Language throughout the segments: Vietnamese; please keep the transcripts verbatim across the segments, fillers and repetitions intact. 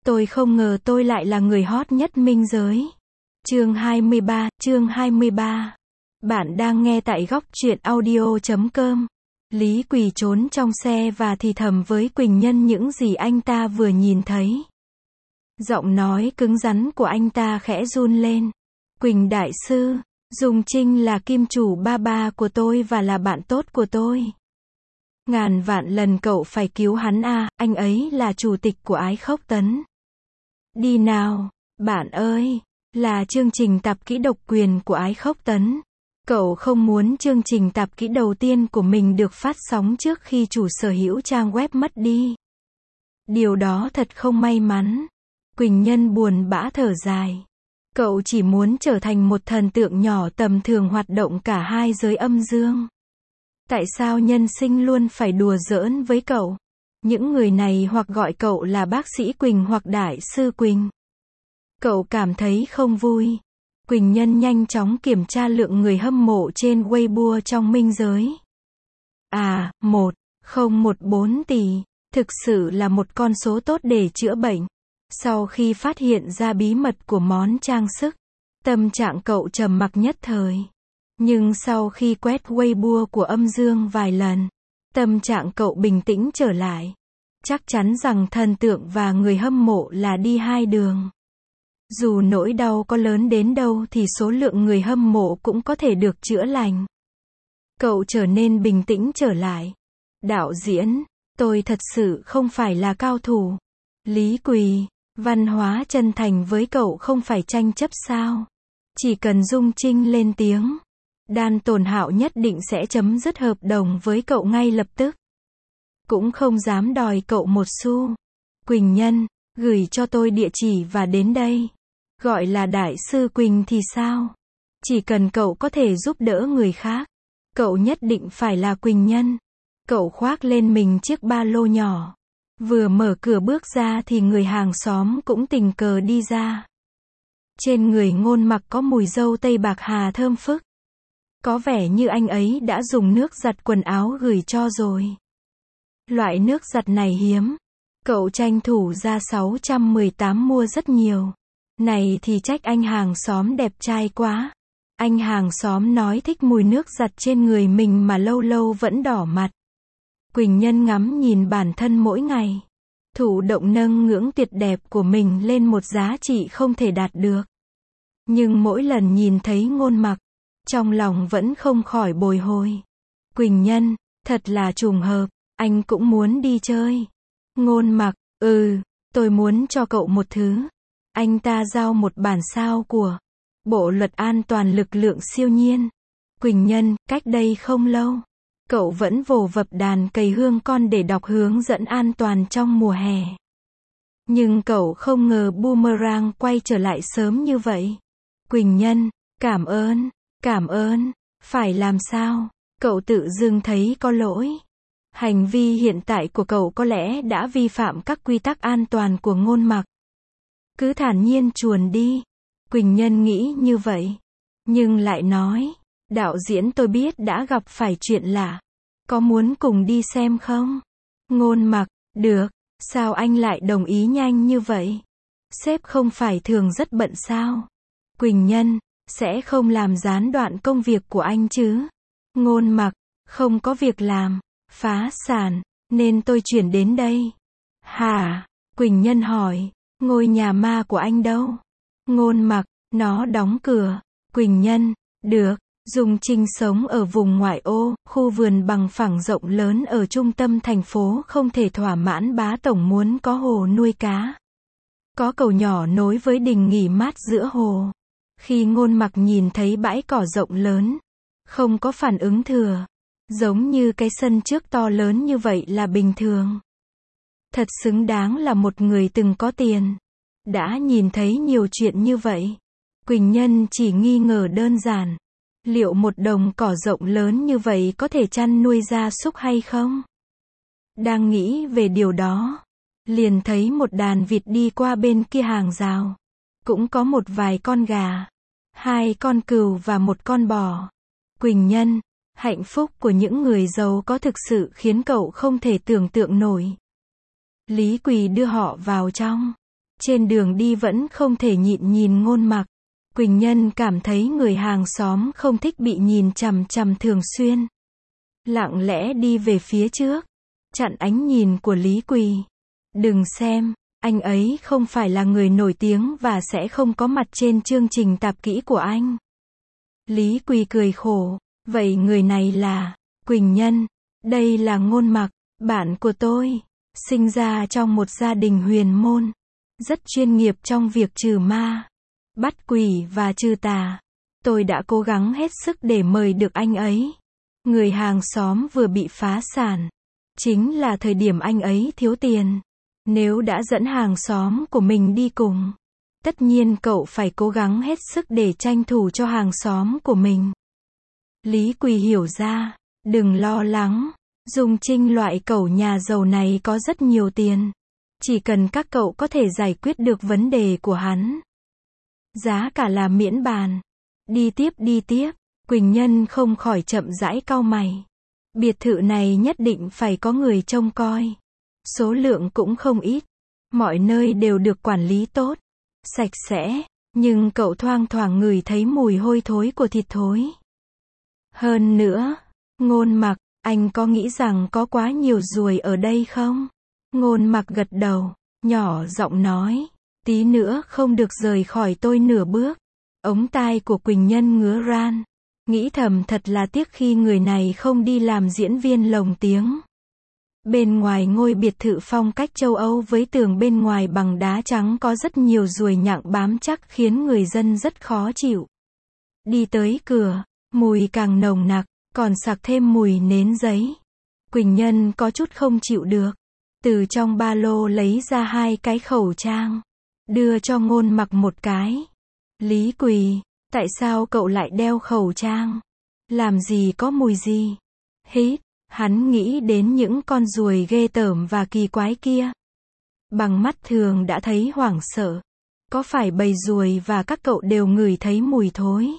Tôi không ngờ tôi lại là người hot nhất minh giới. Chương hai mươi ba, chương hai mươi ba. Bạn đang nghe tại góc truyện audio chấm com. Lý Quỳ trốn trong xe và thì thầm với Quỳnh Nhân những gì anh ta vừa nhìn thấy. Giọng nói cứng rắn của anh ta khẽ run lên. Quỳnh đại sư, Dung Trinh là kim chủ ba ba của tôi và là bạn tốt của tôi. Ngàn vạn lần cậu phải cứu hắn à, anh ấy là chủ tịch của Ái Khốc Tấn. Đi nào, bạn ơi, là chương trình tạp kỹ độc quyền của Ái Khốc Tấn. Cậu không muốn chương trình tạp kỹ đầu tiên của mình được phát sóng trước khi chủ sở hữu trang web mất đi. Điều đó thật không may mắn. Quỳnh Nhân buồn bã thở dài. Cậu chỉ muốn trở thành một thần tượng nhỏ tầm thường hoạt động cả hai giới âm dương. Tại sao nhân sinh luôn phải đùa giỡn với cậu? Những người này hoặc gọi cậu là bác sĩ Quỳnh hoặc đại sư Quỳnh. Cậu cảm thấy không vui. Quỳnh Nhân nhanh chóng kiểm tra lượng người hâm mộ trên Weibo trong minh giới. À, một phẩy không một bốn tỷ. Thực sự là một con số tốt để chữa bệnh. Sau khi phát hiện ra bí mật của món trang sức, tâm trạng cậu trầm mặc nhất thời. Nhưng sau khi quét Weibo của âm dương vài lần, tâm trạng cậu bình tĩnh trở lại. Chắc chắn rằng thần tượng và người hâm mộ là đi hai đường. Dù nỗi đau có lớn đến đâu thì số lượng người hâm mộ cũng có thể được chữa lành. Cậu trở nên bình tĩnh trở lại. Đạo diễn, tôi thật sự không phải là cao thủ. Lý Quỳ, văn hóa chân thành với cậu không phải tranh chấp sao? Chỉ cần Dung Trinh lên tiếng, Đan Tồn Hạo nhất định sẽ chấm dứt hợp đồng với cậu ngay lập tức. Cũng không dám đòi cậu một xu. Quỳnh Nhân, gửi cho tôi địa chỉ và đến đây. Gọi là đại sư Quỳnh thì sao? Chỉ cần cậu có thể giúp đỡ người khác, cậu nhất định phải là Quỳnh Nhân. Cậu khoác lên mình chiếc ba lô nhỏ. Vừa mở cửa bước ra thì người hàng xóm cũng tình cờ đi ra. Trên người Ngôn Mặc có mùi dâu tây bạc hà thơm phức. Có vẻ như anh ấy đã dùng nước giặt quần áo gửi cho rồi. Loại nước giặt này hiếm. Cậu tranh thủ ra sáu trăm mười tám mua rất nhiều. Này thì trách anh hàng xóm đẹp trai quá. Anh hàng xóm nói thích mùi nước giặt trên người mình mà lâu lâu vẫn đỏ mặt. Quỳnh Nhân ngắm nhìn bản thân mỗi ngày. Thụ động nâng ngưỡng tuyệt đẹp của mình lên một giá trị không thể đạt được. Nhưng mỗi lần nhìn thấy Ngôn Mặc, trong lòng vẫn không khỏi bồi hồi. Quỳnh Nhân, thật là trùng hợp, anh cũng muốn đi chơi. Ngôn Mặc, ừ, tôi muốn cho cậu một thứ. Anh ta giao một bản sao của Bộ luật an toàn lực lượng siêu nhiên. Quỳnh Nhân, cách đây không lâu, cậu vẫn vồ vập đàn cầy hương con để đọc hướng dẫn an toàn trong mùa hè. Nhưng cậu không ngờ boomerang quay trở lại sớm như vậy. Quỳnh Nhân, cảm ơn, cảm ơn, phải làm sao? Cậu tự dưng thấy có lỗi. Hành vi hiện tại của cậu có lẽ đã vi phạm các quy tắc an toàn của Ngôn Mặc. Cứ thản nhiên chuồn đi. Quỳnh Nhân nghĩ như vậy. Nhưng lại nói, đạo diễn tôi biết đã gặp phải chuyện lạ. Có muốn cùng đi xem không? Ngôn Mặc, được, sao anh lại đồng ý nhanh như vậy? Sếp không phải thường rất bận sao? Quỳnh Nhân, sẽ không làm gián đoạn công việc của anh chứ? Ngôn Mặc, không có việc làm, phá sản, nên tôi chuyển đến đây. Hả? Quỳnh Nhân hỏi, ngôi nhà ma của anh đâu? Ngôn Mặc, nó đóng cửa. Quỳnh Nhân, được. Dung Trinh sống ở vùng ngoại ô, khu vườn bằng phẳng rộng lớn ở trung tâm thành phố không thể thỏa mãn bá tổng muốn có hồ nuôi cá. Có cầu nhỏ nối với đình nghỉ mát giữa hồ. Khi Ngôn Mặc nhìn thấy bãi cỏ rộng lớn, không có phản ứng thừa. Giống như cái sân trước to lớn như vậy là bình thường. Thật xứng đáng là một người từng có tiền. Đã nhìn thấy nhiều chuyện như vậy. Quỳnh Nhân chỉ nghi ngờ đơn giản. Liệu một đồng cỏ rộng lớn như vậy có thể chăn nuôi gia súc hay không? Đang nghĩ về điều đó, liền thấy một đàn vịt đi qua bên kia hàng rào. Cũng có một vài con gà, hai con cừu và một con bò. Quỳnh Nhân, hạnh phúc của những người giàu có thực sự khiến cậu không thể tưởng tượng nổi. Lý Quỳ đưa họ vào trong. Trên đường đi vẫn không thể nhịn nhìn Ngôn Mặc. Quỳnh Nhân cảm thấy người hàng xóm không thích bị nhìn chằm chằm thường xuyên. Lặng lẽ đi về phía trước, chặn ánh nhìn của Lý Quỳ. Đừng xem, anh ấy không phải là người nổi tiếng và sẽ không có mặt trên chương trình tạp kỹ của anh. Lý Quỳ cười khổ, vậy người này là Quỳnh Nhân, đây là Ngôn Mặc, bạn của tôi, sinh ra trong một gia đình huyền môn, rất chuyên nghiệp trong việc trừ ma, bắt quỷ và trừ tà. Tôi đã cố gắng hết sức để mời được anh ấy. Người hàng xóm vừa bị phá sản, chính là thời điểm anh ấy thiếu tiền. Nếu đã dẫn hàng xóm của mình đi cùng, tất nhiên cậu phải cố gắng hết sức để tranh thủ cho hàng xóm của mình. Lý Quỳ hiểu ra, đừng lo lắng, Dung Trinh loại cẩu nhà giàu này có rất nhiều tiền. Chỉ cần các cậu có thể giải quyết được vấn đề của hắn, giá cả là miễn bàn. Đi tiếp đi tiếp, Quỳnh Nhân không khỏi chậm rãi cau mày. Biệt thự này nhất định phải có người trông coi. Số lượng cũng không ít. Mọi nơi đều được quản lý tốt, sạch sẽ, nhưng cậu thoang thoảng ngửi thấy mùi hôi thối của thịt thối. Hơn nữa, Ngôn Mặc, anh có nghĩ rằng có quá nhiều ruồi ở đây không? Ngôn Mặc gật đầu, nhỏ giọng nói, tí nữa không được rời khỏi tôi nửa bước. Ống tai của Quỳnh Nhân ngứa ran, nghĩ thầm thật là tiếc khi người này không đi làm diễn viên lồng tiếng. Bên ngoài ngôi biệt thự phong cách châu Âu với tường bên ngoài bằng đá trắng có rất nhiều ruồi nhặng bám chắc khiến người dân rất khó chịu. Đi tới cửa, mùi càng nồng nặc, còn sặc thêm mùi nến giấy. Quỳnh Nhân có chút không chịu được. Từ trong ba lô lấy ra hai cái khẩu trang, đưa cho Ngôn Mặc một cái. Lý Quỳ, tại sao cậu lại đeo khẩu trang? Làm gì có mùi gì? Hít, hắn nghĩ đến những con ruồi ghê tởm và kỳ quái kia. Bằng mắt thường đã thấy hoảng sợ. Có phải bầy ruồi và các cậu đều ngửi thấy mùi thối?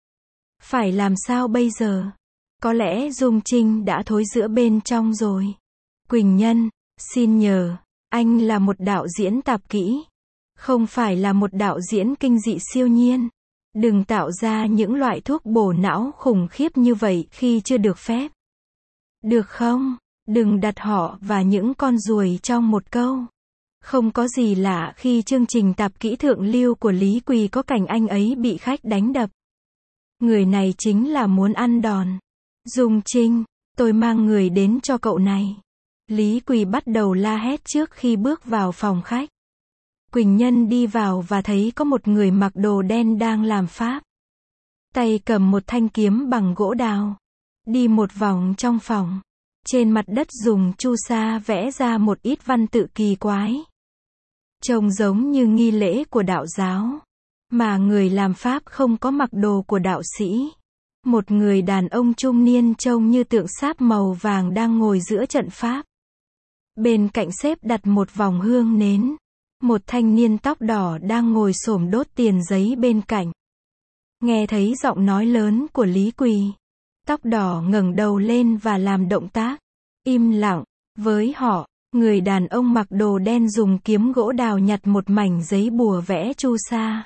Phải làm sao bây giờ? Có lẽ Dung Trinh đã thối rữa bên trong rồi. Quỳnh Nhân, xin nhờ, anh là một đạo diễn tạp kỹ, không phải là một đạo diễn kinh dị siêu nhiên. Đừng tạo ra những loại thuốc bổ não khủng khiếp như vậy khi chưa được phép. Được không? Đừng đặt họ và những con ruồi trong một câu. Không có gì lạ khi chương trình tạp kỹ thượng lưu của Lý Quỳ có cảnh anh ấy bị khách đánh đập. Người này chính là muốn ăn đòn. Dung Trinh, tôi mang người đến cho cậu này. Lý Quỳ bắt đầu la hét trước khi bước vào phòng khách. Quỳnh Nhân đi vào và thấy có một người mặc đồ đen đang làm pháp. Tay cầm một thanh kiếm bằng gỗ đào. Đi một vòng trong phòng. Trên mặt đất dùng chu sa vẽ ra một ít văn tự kỳ quái. Trông giống như nghi lễ của đạo giáo. Mà người làm pháp không có mặc đồ của đạo sĩ. Một người đàn ông trung niên trông như tượng sáp màu vàng đang ngồi giữa trận pháp. Bên cạnh xếp đặt một vòng hương nến. Một thanh niên tóc đỏ đang ngồi xổm đốt tiền giấy bên cạnh. Nghe thấy giọng nói lớn của Lý Quỳ. Tóc đỏ ngẩng đầu lên và làm động tác. Im lặng. Với họ, người đàn ông mặc đồ đen dùng kiếm gỗ đào nhặt một mảnh giấy bùa vẽ chu sa.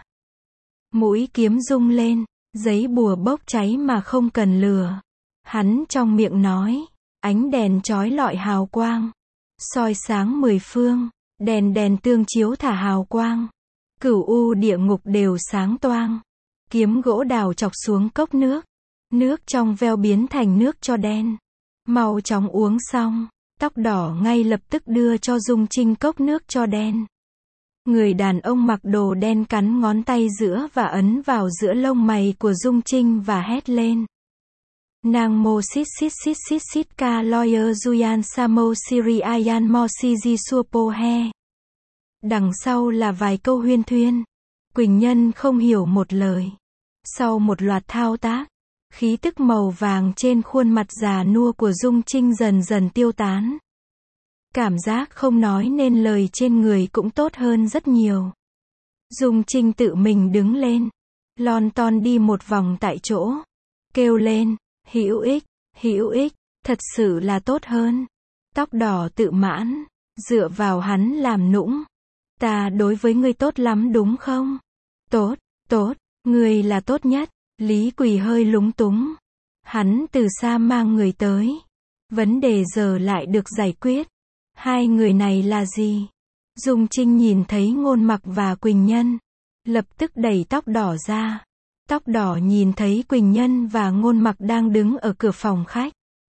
Mũi kiếm rung lên, giấy bùa bốc cháy mà không cần lửa. Hắn trong miệng nói, ánh đèn chói lọi hào quang, soi sáng mười phương, đèn đèn tương chiếu thả hào quang. Cửu u địa ngục đều sáng toang. Kiếm gỗ đào chọc xuống cốc nước. Nước trong veo biến thành nước cho đen. Mau chóng uống xong. Tóc đỏ ngay lập tức đưa cho Dung Trinh cốc nước cho đen. Người đàn ông mặc đồ đen cắn ngón tay giữa và ấn vào giữa lông mày của Dung Trinh và hét lên. Nang mo sit sit sit sit sit ka lawyer Juyan Samo Siri Ayan Mo Siji Supo He. Đằng sau là vài câu huyên thuyên. Quỳnh Nhân không hiểu một lời. Sau một loạt thao tác, khí tức màu vàng trên khuôn mặt già nua của Dung Trinh dần dần tiêu tán. Cảm giác không nói nên lời trên người cũng tốt hơn rất nhiều. Dung Trinh tự mình đứng lên, lon ton đi một vòng tại chỗ, kêu lên, hữu ích, hữu ích, thật sự là tốt hơn. Tóc đỏ tự mãn, dựa vào hắn làm nũng. Ta đối với ngươi tốt lắm đúng không? Tốt, tốt, ngươi là tốt nhất. Lý Quỳ hơi lúng túng. Hắn từ xa mang người tới. Vấn đề giờ lại được giải quyết. Hai người này là gì? Dung Trinh nhìn thấy Ngôn Mặc và Quỳnh Nhân. Lập tức đẩy Tóc Đỏ ra. Tóc Đỏ nhìn thấy Quỳnh Nhân và Ngôn Mặc đang đứng ở cửa phòng khách.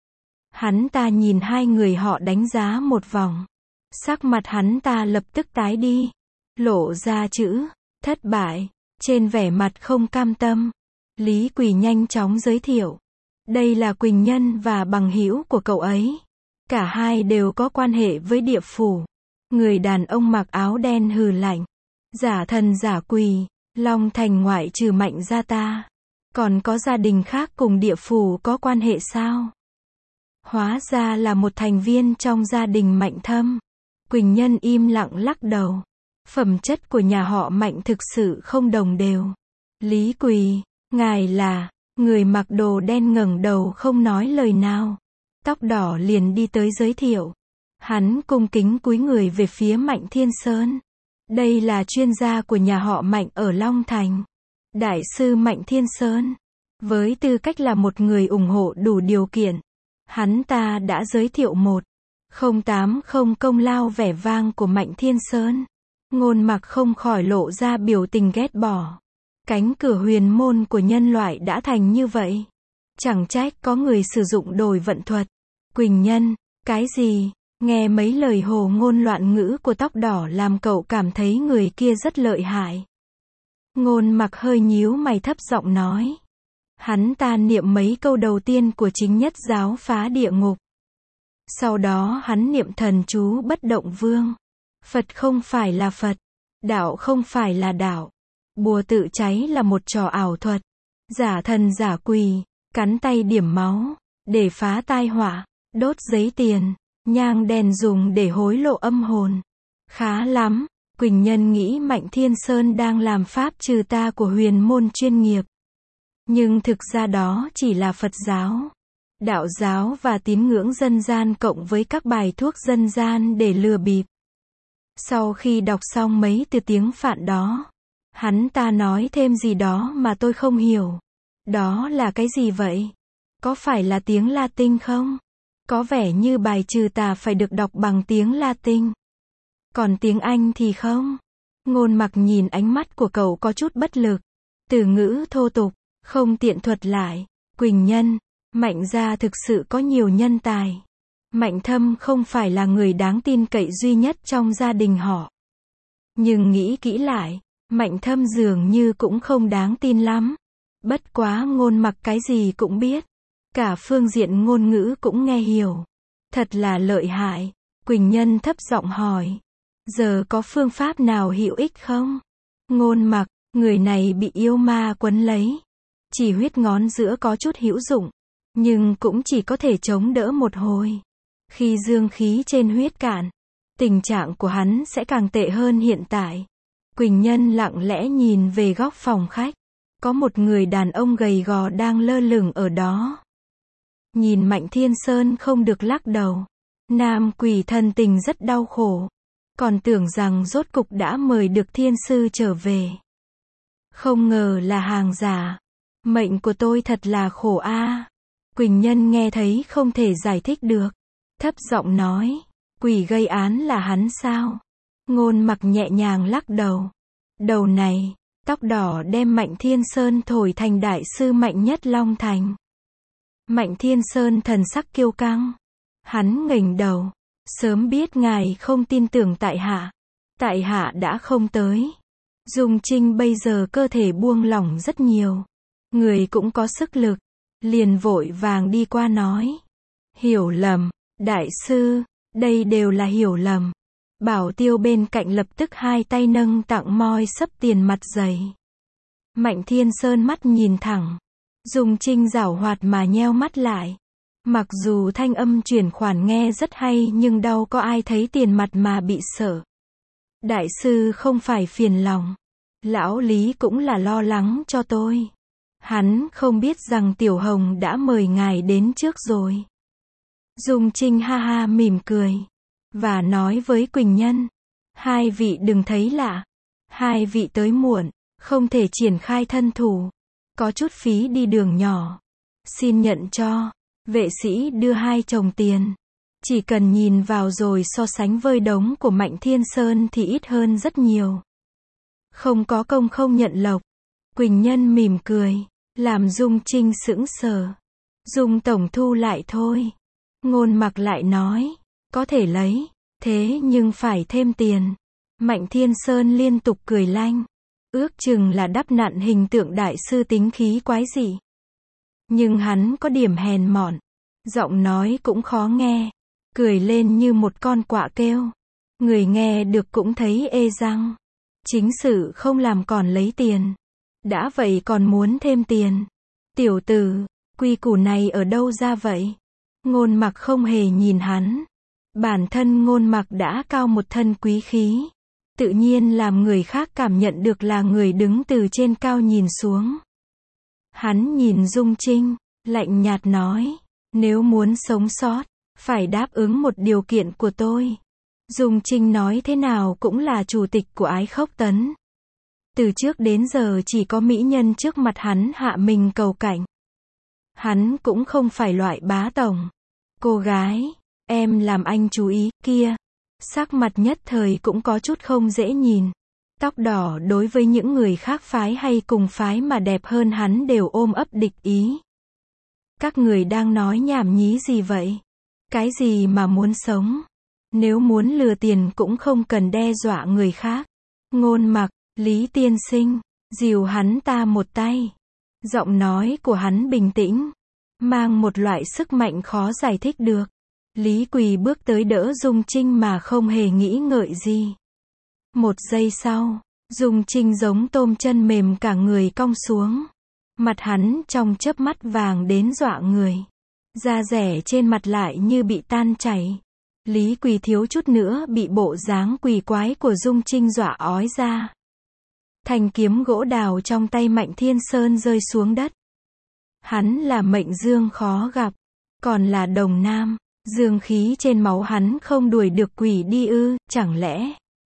Hắn ta nhìn hai người họ đánh giá một vòng. Sắc mặt hắn ta lập tức tái đi. Lộ ra chữ, thất bại, trên vẻ mặt không cam tâm. Lý Quỳ nhanh chóng giới thiệu. Đây là Quỳnh Nhân và bằng hữu của cậu ấy. Cả hai đều có quan hệ với địa phủ. Người đàn ông mặc áo đen hừ lạnh. Giả thần giả quỷ, Long Thành ngoại trừ Mạnh gia ta. Còn có gia đình khác cùng địa phủ có quan hệ sao? Hóa ra là một thành viên trong gia đình Mạnh Thâm. Quỳnh Nhân im lặng lắc đầu. Phẩm chất của nhà họ Mạnh thực sự không đồng đều. Lý Quỳ, ngài là... Người mặc đồ đen ngẩng đầu không nói lời nào. Tóc Đỏ liền đi tới giới thiệu. Hắn cung kính cúi người về phía Mạnh Thiên Sơn. Đây là chuyên gia của nhà họ Mạnh ở Long Thành. Đại sư Mạnh Thiên Sơn. Với tư cách là một người ủng hộ đủ điều kiện, hắn ta đã giới thiệu một không tám không công lao vẻ vang của Mạnh Thiên Sơn. Ngôn Mặc không khỏi lộ ra biểu tình ghét bỏ. Cánh cửa huyền môn của nhân loại đã thành như vậy. Chẳng trách có người sử dụng đồi vận thuật. Quỳnh Nhân, cái gì? Nghe mấy lời hồ ngôn loạn ngữ của Tóc Đỏ làm cậu cảm thấy người kia rất lợi hại. Ngôn Mặc hơi nhíu mày thấp giọng nói. Hắn ta niệm mấy câu đầu tiên của chính nhất giáo phá địa ngục. Sau đó hắn niệm thần chú bất động vương. Phật không phải là Phật. Đạo không phải là đạo. Bùa tự cháy là một trò ảo thuật. Giả thần giả quỷ, cắn tay điểm máu, để phá tai họa, đốt giấy tiền, nhang đèn dùng để hối lộ âm hồn. Khá lắm, Quỳnh Nhân nghĩ Mạnh Thiên Sơn đang làm pháp trừ ta của huyền môn chuyên nghiệp. Nhưng thực ra đó chỉ là Phật giáo, đạo giáo và tín ngưỡng dân gian cộng với các bài thuốc dân gian để lừa bịp. Sau khi đọc xong mấy từ tiếng Phạn đó, hắn ta nói thêm gì đó mà tôi không hiểu. Đó là cái gì vậy? Có phải là tiếng Latin không? Có vẻ như bài trừ tà phải được đọc bằng tiếng Latin. Còn tiếng Anh thì không? Ngôn Mặc nhìn ánh mắt của cậu có chút bất lực. Từ ngữ thô tục, không tiện thuật lại. Quỳnh Nhân, Mạnh gia thực sự có nhiều nhân tài. Mạnh Thâm không phải là người đáng tin cậy duy nhất trong gia đình họ. Nhưng nghĩ kỹ lại, Mạnh Thâm dường như cũng không đáng tin lắm. Bất quá Ngôn Mặc cái gì cũng biết. Cả phương diện ngôn ngữ cũng nghe hiểu. Thật là lợi hại. Quỳnh Nhân thấp giọng hỏi. Giờ có phương pháp nào hữu ích không? Ngôn Mặc, người này bị yêu ma quấn lấy. Chỉ huyết ngón giữa có chút hữu dụng. Nhưng cũng chỉ có thể chống đỡ một hồi. Khi dương khí trên huyết cạn, tình trạng của hắn sẽ càng tệ hơn hiện tại. Quỳnh Nhân lặng lẽ nhìn về góc phòng khách. Có một người đàn ông gầy gò đang lơ lửng ở đó. Nhìn Mạnh Thiên Sơn không được lắc đầu. Nam quỷ thần tình rất đau khổ. Còn tưởng rằng rốt cục đã mời được thiên sư trở về. Không ngờ là hàng giả. Mệnh của tôi thật là khổ a. Quỳnh Nhân nghe thấy không thể giải thích được. Thấp giọng nói. Quỷ gây án là hắn sao? Ngôn Mặc nhẹ nhàng lắc đầu. Đầu này, Tóc Đỏ đem Mạnh Thiên Sơn thổi thành đại sư mạnh nhất Long Thành. Mạnh Thiên Sơn thần sắc kiêu căng. Hắn nghềnh đầu. Sớm biết ngài không tin tưởng tại hạ. Tại hạ đã không tới. Dung Trinh bây giờ cơ thể buông lỏng rất nhiều. Người cũng có sức lực. Liền vội vàng đi qua nói. Hiểu lầm, đại sư, đây đều là hiểu lầm. Bảo Tiêu bên cạnh lập tức hai tay nâng tặng moi sấp tiền mặt dày. Mạnh Thiên Sơn mắt nhìn thẳng. Dung Trinh giảo hoạt mà nheo mắt lại. Mặc dù thanh âm chuyển khoản nghe rất hay nhưng đâu có ai thấy tiền mặt mà bị sợ. Đại sư không phải phiền lòng. Lão Lý cũng là lo lắng cho tôi. Hắn không biết rằng Tiểu Hồng đã mời ngài đến trước rồi. Dung Trinh ha ha mỉm cười. Và nói với Quỳnh Nhân. Hai vị đừng thấy lạ. Hai vị tới muộn, không thể triển khai thân thủ. Có chút phí đi đường nhỏ. Xin nhận cho. Vệ sĩ đưa hai chồng tiền. Chỉ cần nhìn vào rồi so sánh với đống của Mạnh Thiên Sơn thì ít hơn rất nhiều. Không có công không nhận lộc. Quỳnh Nhân mỉm cười, làm Dung Trinh sững sờ. Dung tổng thu lại thôi. Ngôn Mặc lại nói, có thể lấy, thế nhưng phải thêm tiền. Mạnh Thiên Sơn liên tục cười lanh. Ước chừng là đắp nặn hình tượng đại sư tính khí quái dị. Nhưng hắn có điểm hèn mọn. Giọng nói cũng khó nghe. Cười lên như một con quạ kêu. Người nghe được cũng thấy ê răng. Chính sự không làm còn lấy tiền. Đã vậy còn muốn thêm tiền. Tiểu tử, quy củ này ở đâu ra vậy? Ngôn Mặc không hề nhìn hắn. Bản thân Ngôn Mặc đã cao một thân quý khí. Tự nhiên làm người khác cảm nhận được là người đứng từ trên cao nhìn xuống. Hắn nhìn Dung Trinh, lạnh nhạt nói, nếu muốn sống sót, phải đáp ứng một điều kiện của tôi. Dung Trinh nói thế nào cũng là chủ tịch của Ái Khốc Tấn. Từ trước đến giờ chỉ có mỹ nhân trước mặt hắn hạ mình cầu cảnh. Hắn cũng không phải loại bá tổng. Cô gái, em làm anh chú ý, kia. Sắc mặt nhất thời cũng có chút không dễ nhìn. Tóc đỏ đối với những người khác phái hay cùng phái mà đẹp hơn hắn đều ôm ấp địch ý. Các người đang nói nhảm nhí gì vậy? Cái gì mà muốn sống? Nếu muốn lừa tiền cũng không cần đe dọa người khác. Ngôn Mặc, Lý tiên sinh, dìu hắn ta một tay. Giọng nói của hắn bình tĩnh, mang một loại sức mạnh khó giải thích được. Lý Quỳ bước tới đỡ Dung Trinh mà không hề nghĩ ngợi gì. Một giây sau, Dung Trinh giống tôm chân mềm cả người cong xuống. Mặt hắn trong chớp mắt vàng đến dọa người. Da rẻ trên mặt lại như bị tan chảy. Lý Quỳ thiếu chút nữa bị bộ dáng quỳ quái của Dung Trinh dọa ói ra. Thanh kiếm gỗ đào trong tay Mạnh Thiên Sơn rơi xuống đất. Hắn là mệnh dương khó gặp, còn là đồng nam. Dương khí trên máu hắn không đuổi được quỷ đi ư, chẳng lẽ?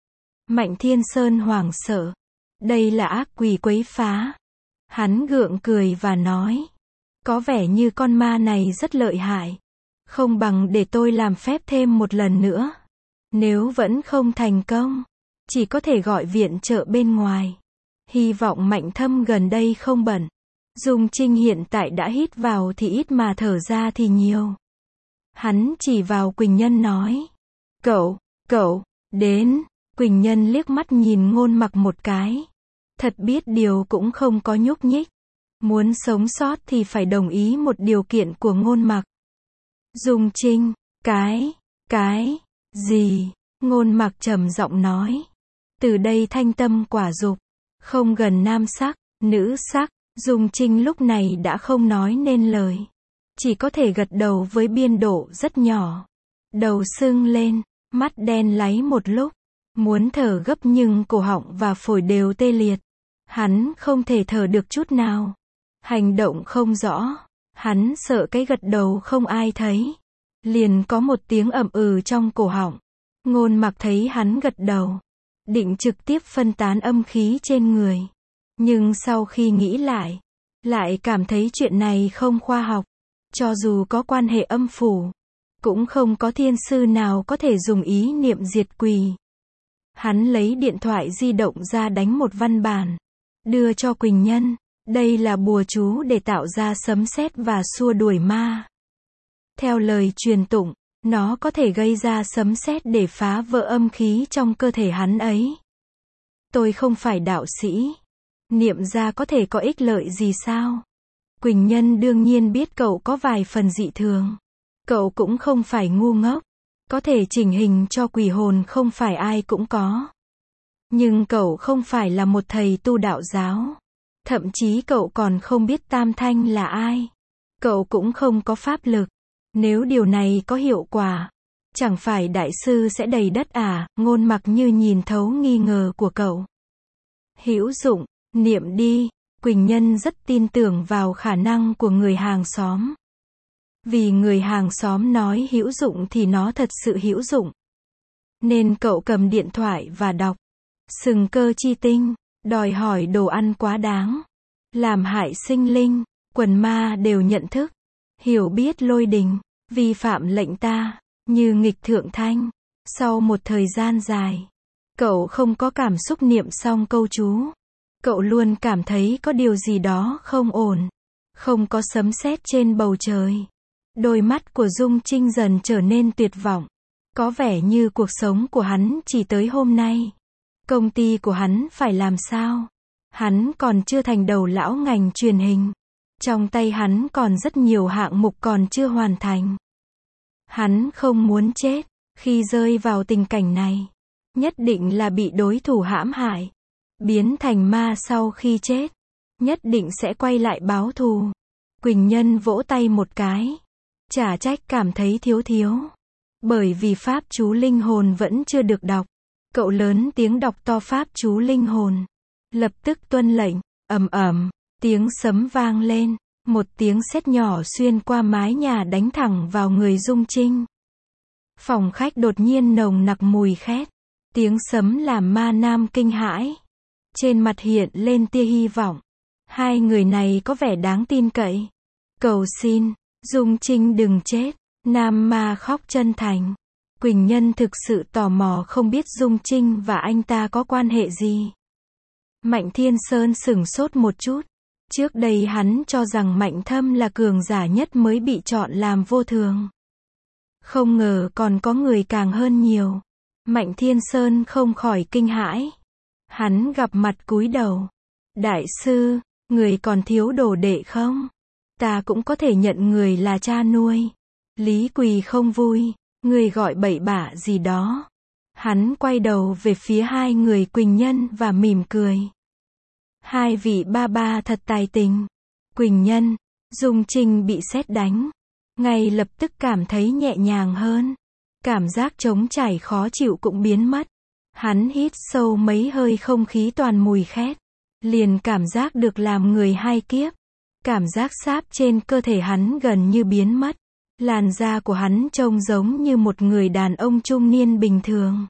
Mạnh Thiên Sơn hoảng sợ. Đây là ác quỷ quấy phá. Hắn gượng cười và nói. Có vẻ như con ma này rất lợi hại. Không bằng để tôi làm phép thêm một lần nữa. Nếu vẫn không thành công, chỉ có thể gọi viện trợ bên ngoài. Hy vọng Mạnh Thâm gần đây không bận. Dung Trinh hiện tại đã hít vào thì ít mà thở ra thì nhiều. Hắn chỉ vào Quỳnh Nhân nói. Cậu, cậu, đến. Quỳnh Nhân liếc mắt nhìn Ngôn Mặc một cái. Thật biết điều cũng không có nhúc nhích. Muốn sống sót thì phải đồng ý một điều kiện của Ngôn Mặc. Dung Trinh, cái, cái, gì? Ngôn Mặc trầm giọng nói. Từ đây thanh tâm quả dục. Không gần nam sắc, nữ sắc. Dung Trinh lúc này đã không nói nên lời. Chỉ có thể gật đầu với biên độ rất nhỏ. Đầu sưng lên, mắt đen láy một lúc. Muốn thở gấp nhưng cổ họng và phổi đều tê liệt. Hắn không thể thở được chút nào. Hành động không rõ. Hắn sợ cái gật đầu không ai thấy. Liền có một tiếng ậm ừ trong cổ họng. Ngôn Mặc thấy hắn gật đầu. Định trực tiếp phân tán âm khí trên người. Nhưng sau khi nghĩ lại, lại cảm thấy chuyện này không khoa học. Cho dù có quan hệ âm phủ, cũng không có thiên sư nào có thể dùng ý niệm diệt quỷ. Hắn lấy điện thoại di động ra đánh một văn bản, đưa cho Quỳnh Nhân. Đây là bùa chú để tạo ra sấm sét và xua đuổi ma. Theo lời truyền tụng, nó có thể gây ra sấm sét để phá vỡ âm khí trong cơ thể hắn ấy. Tôi không phải đạo sĩ. Niệm ra có thể có ích lợi gì sao? Quỳnh Nhân đương nhiên biết cậu có vài phần dị thường. Cậu cũng không phải ngu ngốc. Có thể chỉnh hình cho quỷ hồn không phải ai cũng có. Nhưng cậu không phải là một thầy tu đạo giáo. Thậm chí cậu còn không biết Tam Thanh là ai. Cậu cũng không có pháp lực. Nếu điều này có hiệu quả, chẳng phải đại sư sẽ đầy đất à? Ngôn Mặc như nhìn thấu nghi ngờ của cậu. Hữu dụng, niệm đi. Quỳnh Nhân rất tin tưởng vào khả năng của người hàng xóm. Vì người hàng xóm nói hữu dụng thì nó thật sự hữu dụng. nên cậu cầm điện thoại và đọc. Sừng cơ chi tinh, đòi hỏi đồ ăn quá đáng, làm hại sinh linh, quần ma đều nhận thức, hiểu biết lôi đình, vi phạm lệnh ta, như nghịch thượng thanh. Sau một thời gian dài, cậu không có cảm xúc niệm xong câu chú. Cậu luôn cảm thấy có điều gì đó không ổn. Không có sấm sét trên bầu trời. Đôi mắt của Dung Trinh dần trở nên tuyệt vọng. Có vẻ như cuộc sống của hắn chỉ tới hôm nay. Công ty của hắn phải làm sao? Hắn còn chưa thành đầu lão ngành truyền hình. Trong tay hắn còn rất nhiều hạng mục còn chưa hoàn thành. Hắn không muốn chết. Khi rơi vào tình cảnh này, nhất định là bị đối thủ hãm hại, biến thành ma sau khi chết, nhất định sẽ quay lại báo thù. Quỳnh Nhân vỗ tay một cái, chả trách cảm thấy thiếu thiếu, bởi vì pháp chú linh hồn vẫn chưa được đọc. Cậu lớn tiếng đọc to pháp chú linh hồn, lập tức tuân lệnh. Ầm ầm, tiếng sấm vang lên, một tiếng sét nhỏ xuyên qua mái nhà đánh thẳng vào người Dung Trinh. Phòng khách đột nhiên nồng nặc mùi khét. Tiếng sấm làm ma nam kinh hãi. Trên mặt hiện lên tia hy vọng. Hai người này có vẻ đáng tin cậy. Cầu xin, Dung Trinh đừng chết. Nam ma khóc chân thành. Quỳnh Nhân thực sự tò mò không biết Dung Trinh và anh ta có quan hệ gì. Mạnh Thiên Sơn sửng sốt một chút. Trước đây hắn cho rằng Mạnh Thâm là cường giả nhất mới bị chọn làm vô thường. Không ngờ còn có người càng hơn nhiều. Mạnh Thiên Sơn không khỏi kinh hãi. Hắn gặp mặt cúi đầu. Đại sư, người còn thiếu đồ đệ không? Ta cũng có thể nhận người là cha nuôi. Lý Quỳ không vui. Người gọi bậy bạ gì đó. Hắn quay đầu về phía hai người Quỳnh Nhân và mỉm cười. Hai vị ba ba thật tài tình. Quỳnh Nhân, Dung Trinh bị sét đánh. Ngay lập tức cảm thấy nhẹ nhàng hơn. Cảm giác trống trải khó chịu cũng biến mất. Hắn hít sâu mấy hơi không khí toàn mùi khét. Liền cảm giác được làm người hai kiếp. Cảm giác sáp trên cơ thể hắn gần như biến mất. Làn da của hắn trông giống như một người đàn ông trung niên bình thường.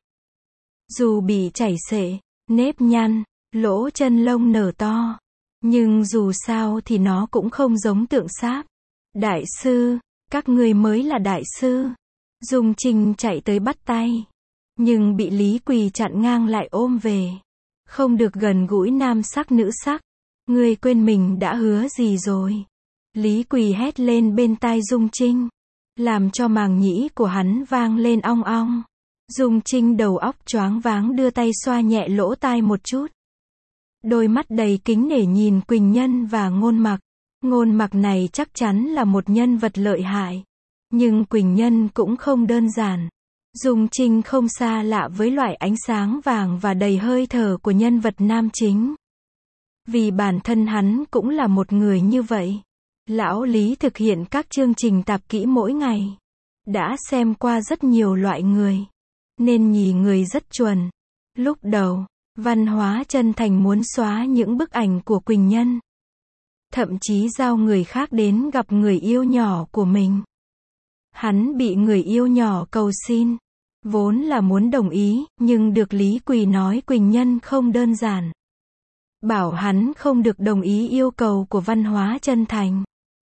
Dù bị chảy xệ, nếp nhăn, lỗ chân lông nở to. Nhưng dù sao thì nó cũng không giống tượng sáp. Đại sư, các ngươi mới là đại sư. Dung Trinh chạy tới bắt tay. Nhưng bị Lý Quỳ chặn ngang lại ôm về. Không được gần gũi nam sắc nữ sắc. Ngươi quên mình đã hứa gì rồi. Lý Quỳ hét lên bên tai Dung Trinh. Làm cho màng nhĩ của hắn vang lên ong ong. Dung Trinh đầu óc choáng váng đưa tay xoa nhẹ lỗ tai một chút. Đôi mắt đầy kính nể nhìn Quỳnh Nhân và Ngôn Mặc. Ngôn Mặc này chắc chắn là một nhân vật lợi hại. Nhưng Quỳnh Nhân cũng không đơn giản. Dung Trinh không xa lạ với loại ánh sáng vàng và đầy hơi thở của nhân vật nam chính. Vì bản thân hắn cũng là một người như vậy. Lão Lý thực hiện các chương trình tạp kỹ mỗi ngày. Đã xem qua rất nhiều loại người. Nên nhì người rất chuẩn. Lúc đầu, Văn Hóa Chân Thành muốn xóa những bức ảnh của Quỳnh Nhân. Thậm chí giao người khác đến gặp người yêu nhỏ của mình. Hắn bị người yêu nhỏ cầu xin. Vốn là muốn đồng ý, nhưng được Lý Quỳ nói Quỳnh Nhân không đơn giản. Bảo hắn không được đồng ý yêu cầu của Văn Hóa Chân Thành.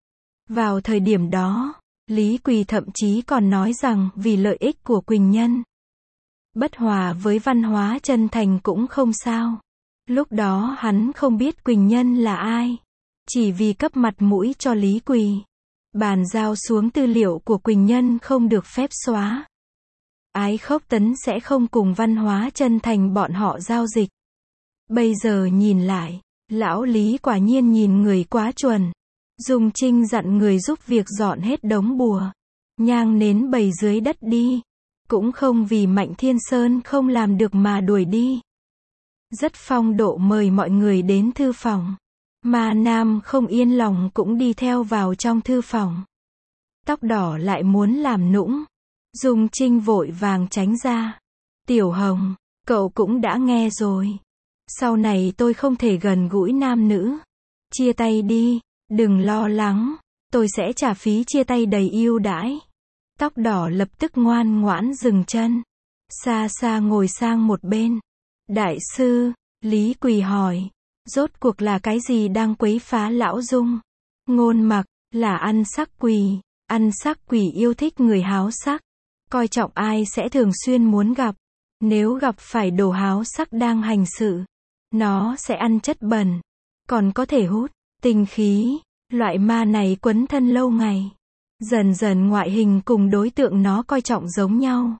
Vào thời điểm đó, Lý Quỳ thậm chí còn nói rằng vì lợi ích của Quỳnh Nhân. Bất hòa với Văn Hóa Chân Thành cũng không sao. Lúc đó hắn không biết Quỳnh Nhân là ai. Chỉ vì cấp mặt mũi cho Lý Quỳ. Bàn giao xuống tư liệu của Quỳnh Nhân không được phép xóa. Ái Khốc Tấn sẽ không cùng Văn Hóa Chân Thành bọn họ giao dịch. Bây giờ nhìn lại, lão Lý quả nhiên nhìn người quá chuẩn. Dung Trinh dặn người giúp việc dọn hết đống bùa. Nhang nến bày dưới đất đi. Cũng không vì Mạnh Thiên Sơn không làm được mà đuổi đi. Rất phong độ mời mọi người đến thư phòng. Ma Nam không yên lòng cũng đi theo vào trong thư phòng. Tóc đỏ lại muốn làm nũng. Dung Trinh vội vàng tránh ra. Tiểu Hồng, cậu cũng đã nghe rồi. Sau này tôi không thể gần gũi nam nữ. Chia tay đi, đừng lo lắng. Tôi sẽ trả phí chia tay đầy ưu đãi. Tóc đỏ lập tức ngoan ngoãn dừng chân. xa xa ngồi sang một bên. Đại sư, Lý Quỳ hỏi, rốt cuộc là cái gì đang quấy phá lão Dung? Ngôn Mặc, là ăn sắc quỷ, ăn sắc quỷ yêu thích người háo sắc, coi trọng ai sẽ thường xuyên muốn gặp. Nếu gặp phải đồ háo sắc đang hành sự, nó sẽ ăn chất bẩn, còn có thể hút tinh khí. Loại ma này quấn thân lâu ngày, dần dần ngoại hình cùng đối tượng nó coi trọng giống nhau.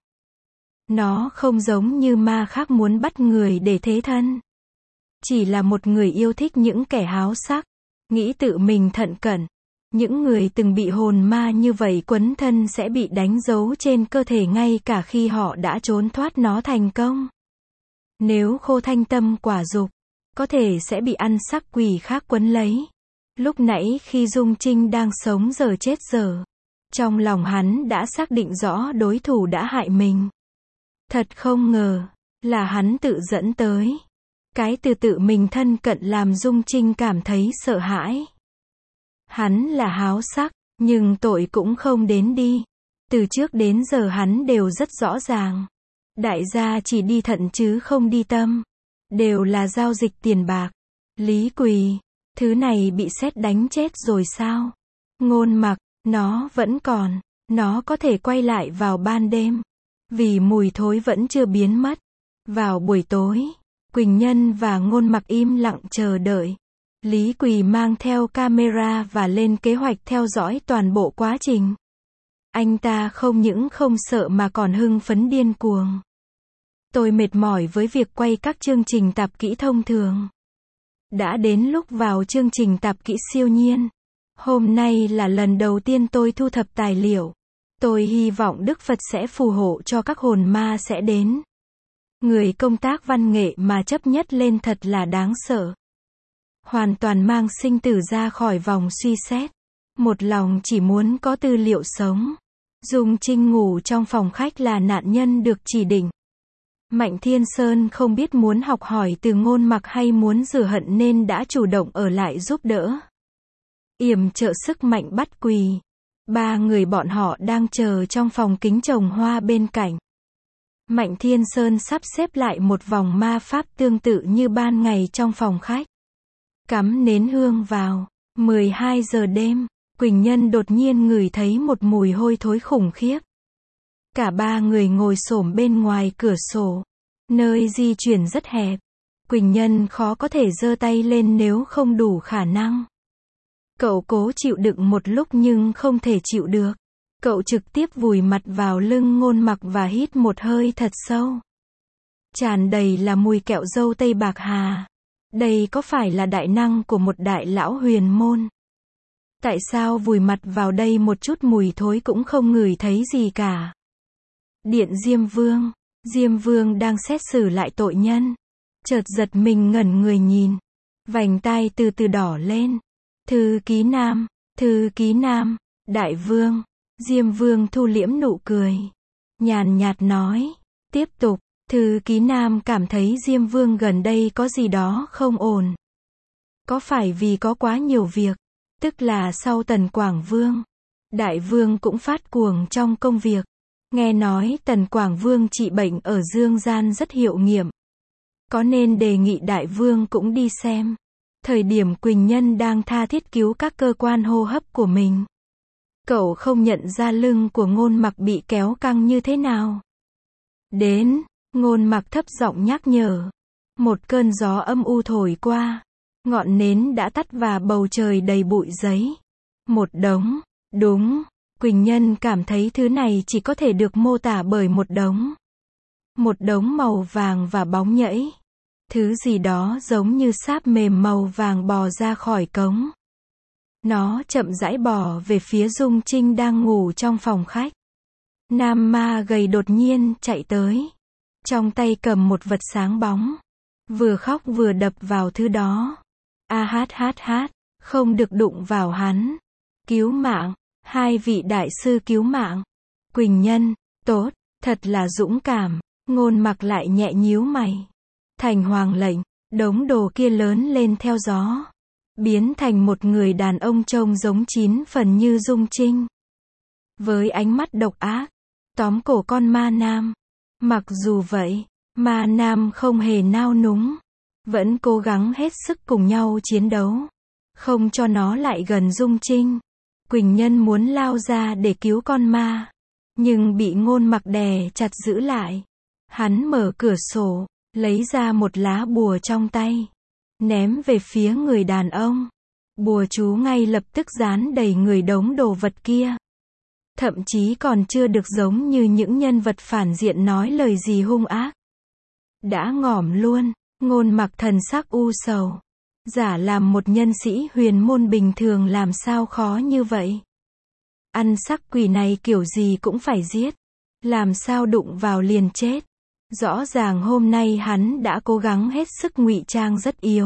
Nó không giống như ma khác muốn bắt người để thế thân. Chỉ là một người yêu thích những kẻ háo sắc, nghĩ tự mình thận cẩn. Những người từng bị hồn ma như vậy quấn thân sẽ bị đánh dấu trên cơ thể ngay cả khi họ đã trốn thoát nó thành công. Nếu khô thanh tâm quả dục, có thể sẽ bị ăn sắc quỷ khác quấn lấy. Lúc nãy khi Dung Trinh đang sống giờ chết giờ, trong lòng hắn đã xác định rõ đối thủ đã hại mình. Thật không ngờ, là hắn tự dẫn tới. Cái từ tự mình thân cận làm Dung Trinh cảm thấy sợ hãi. Hắn là háo sắc, nhưng tội cũng không đến đi. Từ trước đến giờ hắn đều rất rõ ràng. Đại gia chỉ đi thận chứ không đi tâm. Đều là giao dịch tiền bạc. Lý Quỳ, thứ này bị sét đánh chết rồi sao? Ngôn Mặc, nó vẫn còn. Nó có thể quay lại vào ban đêm. Vì mùi thối vẫn chưa biến mất. Vào buổi tối, Quỳnh Nhân và Ngôn Mặc im lặng chờ đợi. Lý Quỳ mang theo camera và lên kế hoạch theo dõi toàn bộ quá trình. Anh ta không những không sợ mà còn hưng phấn điên cuồng. Tôi mệt mỏi với việc quay các chương trình tạp kỹ thông thường. Đã đến lúc vào chương trình tạp kỹ siêu nhiên. Hôm nay là lần đầu tiên tôi thu thập tài liệu. Tôi hy vọng Đức Phật sẽ phù hộ cho các hồn ma sẽ đến. Người công tác văn nghệ mà chấp nhất lên thật là đáng sợ. Hoàn toàn mang sinh tử ra khỏi vòng suy xét. Một lòng chỉ muốn có tư liệu sống. Dung Trinh ngủ trong phòng khách là nạn nhân được chỉ định. Mạnh Thiên Sơn không biết muốn học hỏi từ Ngôn Mặc hay muốn rửa hận nên đã chủ động ở lại giúp đỡ. Yểm trợ sức mạnh bắt quỳ. Ba người bọn họ đang chờ trong phòng kính trồng hoa bên cạnh. Mạnh Thiên Sơn sắp xếp lại một vòng ma pháp tương tự như ban ngày trong phòng khách. Cắm nến hương vào. mười hai giờ đêm, Quỳnh Nhân đột nhiên ngửi thấy một mùi hôi thối khủng khiếp. Cả ba người ngồi xổm bên ngoài cửa sổ. Nơi di chuyển rất hẹp. Quỳnh Nhân khó có thể giơ tay lên nếu không đủ khả năng. Cậu cố chịu đựng một lúc nhưng không thể chịu được. Cậu trực tiếp vùi mặt vào lưng Ngôn Mặc và hít một hơi thật sâu. Tràn đầy là mùi kẹo dâu Tây Bạc Hà. Đây có phải là đại năng của một đại lão huyền môn? Tại sao vùi mặt vào đây một chút mùi thối cũng không ngửi thấy gì cả? Điện Diêm Vương. Diêm Vương đang xét xử lại tội nhân. Chợt giật mình ngẩn người nhìn. Vành tai từ từ đỏ lên. Thư ký Nam. Thư ký Nam. Đại Vương. Diêm Vương thu liễm nụ cười. Nhàn nhạt nói. Tiếp tục. Thư ký Nam cảm thấy Diêm Vương gần đây có gì đó không ổn. Có phải vì có quá nhiều việc? Tức là sau Tần Quảng Vương, Đại Vương cũng phát cuồng trong công việc. Nghe nói Tần Quảng Vương trị bệnh ở Dương Gian rất hiệu nghiệm. Có nên đề nghị Đại Vương cũng đi xem. Thời điểm Quỳnh Nhân đang tha thiết cứu các cơ quan hô hấp của mình. Cậu không nhận ra lưng của Ngôn Mặc bị kéo căng như thế nào. Đến, Ngôn Mặc thấp giọng nhắc nhở. Một cơn gió âm u thổi qua. Ngọn nến đã tắt và bầu trời đầy bụi giấy. Một đống. Đúng. Quỳnh Nhân cảm thấy thứ này chỉ có thể được mô tả bởi một đống. Một đống màu vàng và bóng nhẫy. Thứ gì đó giống như sáp mềm màu vàng bò ra khỏi cống. Nó chậm rãi bò về phía Dung Trinh đang ngủ trong phòng khách. Nam ma gầy đột nhiên chạy tới. Trong tay cầm một vật sáng bóng. Vừa khóc vừa đập vào thứ đó. A hát hát hát. Không được đụng vào hắn. Cứu mạng. Hai vị đại sư cứu mạng. Quỳnh Nhân. Tốt. Thật là dũng cảm. Ngôn Mặc lại nhẹ nhíu mày. Thành hoàng lệnh. Đống đồ kia lớn lên theo gió. Biến thành một người đàn ông trông giống chín phần như Dung Trinh. Với ánh mắt độc ác. Tóm cổ con ma nam. Mặc dù vậy, Ma Nam không hề nao núng, vẫn cố gắng hết sức cùng nhau chiến đấu, không cho nó lại gần Dung Trinh. Quỳnh Nhân muốn lao ra để cứu con ma, nhưng bị Ngôn Mặc đè chặt giữ lại. Hắn mở cửa sổ, lấy ra một lá bùa trong tay, ném về phía người đàn ông. Bùa chú ngay lập tức dán đầy người đống đồ vật kia. Thậm chí còn chưa được giống như những nhân vật phản diện nói lời gì hung ác. Đã ngỏm luôn. Ngôn Mặc thần sắc u sầu. Giả làm một nhân sĩ huyền môn bình thường làm sao khó như vậy. Ăn sắc quỷ này kiểu gì cũng phải giết. Làm sao đụng vào liền chết. Rõ ràng hôm nay hắn đã cố gắng hết sức ngụy trang rất yếu.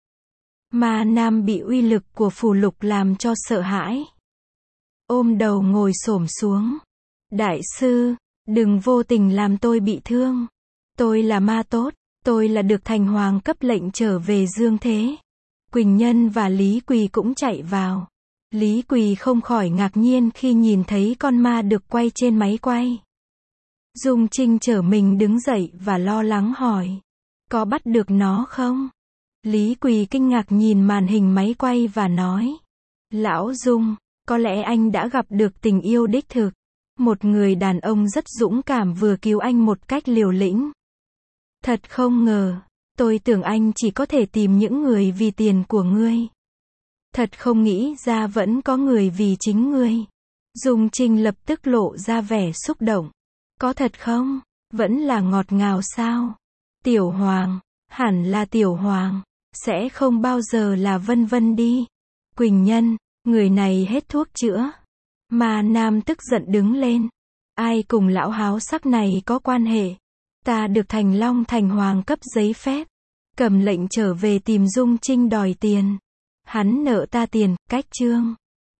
Ma Nam bị uy lực của phù lục làm cho sợ hãi. Ôm đầu ngồi xổm xuống. Đại sư, đừng vô tình làm tôi bị thương. Tôi là ma tốt, tôi là được thành hoàng cấp lệnh trở về dương thế. Quỳnh Nhân và Lý Quỳ cũng chạy vào. Lý Quỳ không khỏi ngạc nhiên khi nhìn thấy con ma được quay trên máy quay. Dung Trinh trở mình đứng dậy và lo lắng hỏi. Có bắt được nó không? Lý Quỳ kinh ngạc nhìn màn hình máy quay và nói. Lão Dung, có lẽ anh đã gặp được tình yêu đích thực. Một người đàn ông rất dũng cảm vừa cứu anh một cách liều lĩnh. Thật không ngờ, tôi tưởng anh chỉ có thể tìm những người vì tiền của ngươi. Thật không nghĩ ra vẫn có người vì chính ngươi. Dung Trinh lập tức lộ ra vẻ xúc động. Có thật không? Vẫn là ngọt ngào sao? Tiểu Hoàng, hẳn là Tiểu Hoàng, sẽ không bao giờ là Vân Vân đi. Quỳnh Nhân, người này hết thuốc chữa. Ma Nam tức giận đứng lên. Ai cùng lão háo sắc này có quan hệ? Ta được Thành Long Thành Hoàng cấp giấy phép. Cầm lệnh trở về tìm Dung Trinh đòi tiền. Hắn nợ ta tiền, cách chương.